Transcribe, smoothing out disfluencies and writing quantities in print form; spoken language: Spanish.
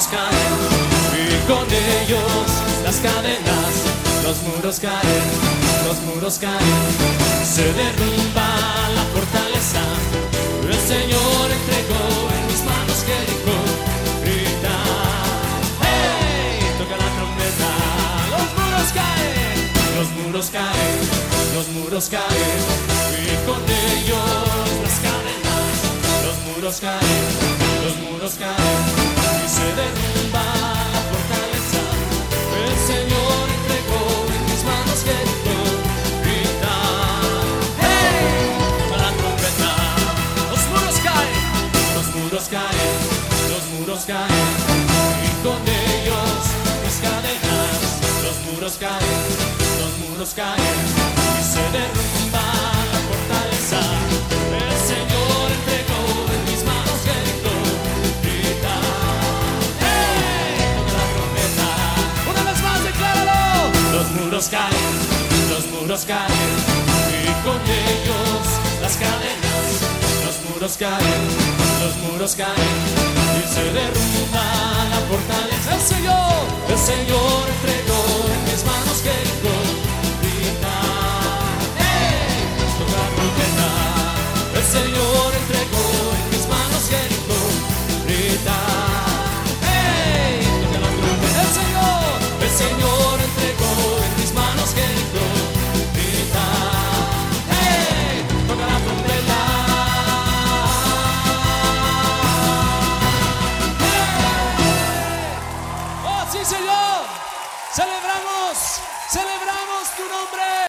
caen y con ellos las cadenas. Los muros caen, los muros caen, se derrumba la fortaleza. El Señor entregó en mis manos Jericó. Grita, hey, toca la trompeta. Los muros caen, los muros caen, los muros caen y con ellos las cadenas. Los muros caen, los muros caen y se derrumba la fortaleza. El Señor entregó en mis manos Jericó. Grita, hey, toca la trompeta. Los muros caen, los muros caen, los muros caen y con ellos las cadenas. Los muros caen, los muros caen y se derrumba la fortaleza. El Señor entregó en mis manos Jericó. Grita, hey, toca la trompeta. Una vez más, decláralo. Los muros caen y con ellos las cadenas. Los muros caen y se derrumba la fortaleza. El Señor entregó en mis manos Jericó.